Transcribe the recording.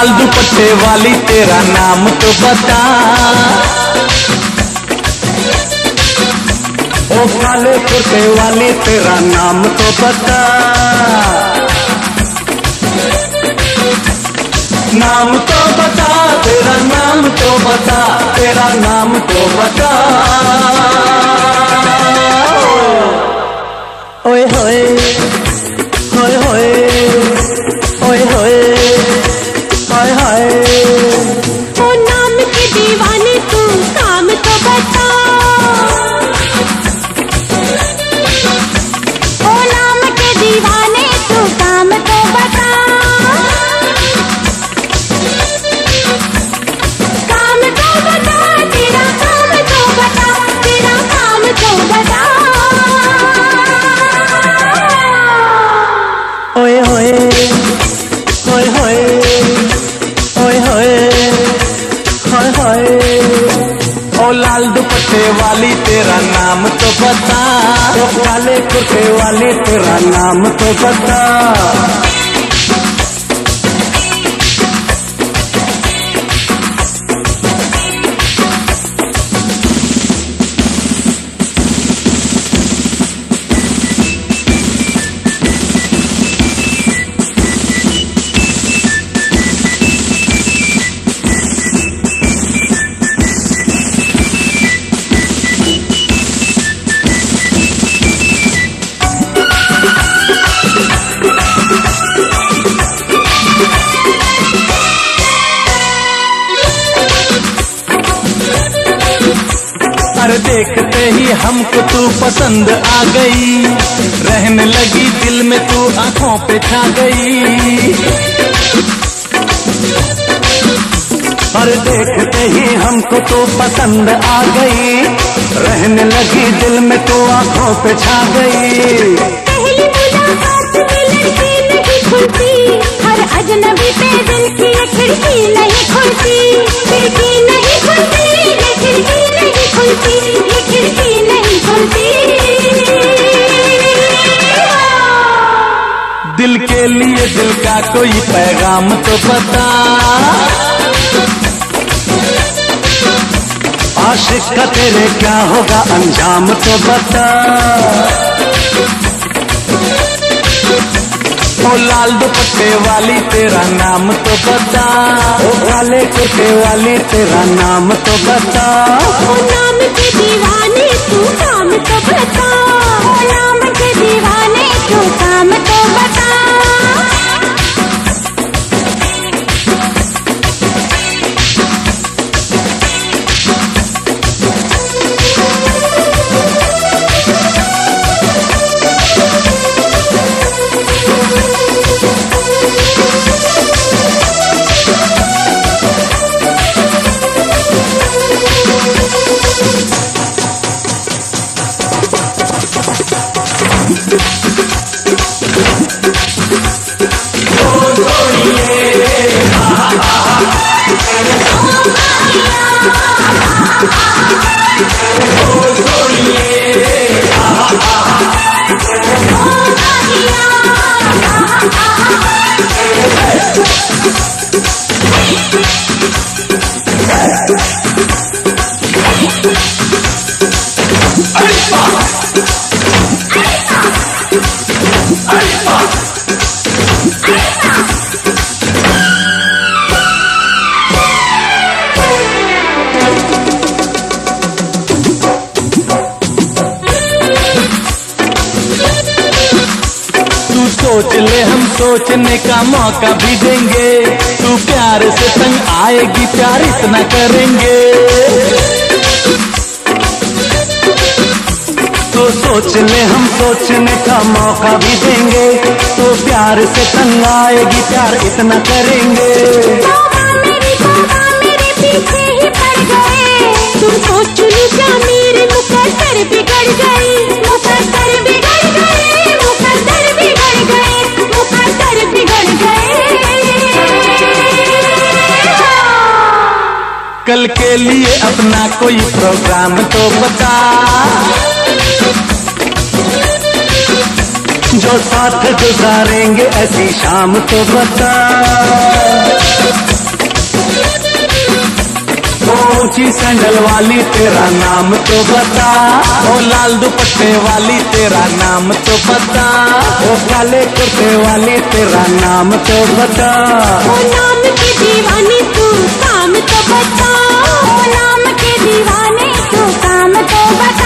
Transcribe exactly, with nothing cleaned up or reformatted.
लाल दुपट्टे वाली तेरा नाम तो बता। ओ काले कुर्ते वाली तेरा नाम तो बता। नाम तो बता, तेरा नाम तो बता, तेरा नाम तो बता। ओए होए होए होए ओए होए हाय हाय। ओ नाम के दीवाने तू काम तो बता। ओ नाम के दीवाने तू काम तो बता। काम तो बता, तेरा काम तो बता, तेरा काम तो बता। ओए होए होए होए ओए होए हाय हाय। ओ लाल दुपट्टे वाली तेरा नाम तो बता। ओ काले कुर्ते वाली तेरा नाम तो बता। अरे देखते ही हमको तू पसंद आ गई, रहने लगी दिल में तू आंखों पे छा गई। अरे देखते ही हमको तू पसंद आ गई, रहने लगी दिल में तू आंखों पे छा गई। पहली मुलाकात में लड़की नहीं खुलती, हर अजनबी पे दिल की खिड़की नहीं खुलती। खिड़की नहीं खुलती, ये खिड़की नहीं खुलती, ये खिड़की नहीं खुलती। दिल के लिए दिल का कोई पैगाम तो बता। आशिक का तेरे क्या होगा अंजाम तो बता। ओ लाल दुपट्टे वाली तेरा नाम तो बता। ओ काले कुर्ते वाली तेरा नाम तो बता। ओ नाम के दीवाने तू काम तो बता। ओ नाम के दीवाने तू काम तो बता। सोच ले हम सोचने का मौका भी देंगे, तू प्यार से तंग आएगी प्यार इतना करेंगे। तो सोच ले हम सोचने का मौका भी देंगे, तो प्यार से तंग आएगी प्यार इतना करेंगे। मेरे बाबा मेरे पीछे ही पड़ गए, तुम सोच लो क्या मेरे मुकद्दर बिगड़ गई। मुकद्दर बिगड़ गए, मुकद्दर बिगड़ गए, मुकद्दर बिगड़ गए। कल के लिए अपना कोई प्रोग्राम तो बता, जो साथ गुजारेंगे ऐसी शाम तो बता। ऊंची सैंडल वाली तेरा नाम तो बता, ओ लाल दुपट्टे वाली तेरा नाम तो बता, ओ काले कुर्ते वाली तेरा नाम तो बता। ओ नाम के दीवानी तू काम तो बता, ओ नाम के दीवाने तू काम तो बता।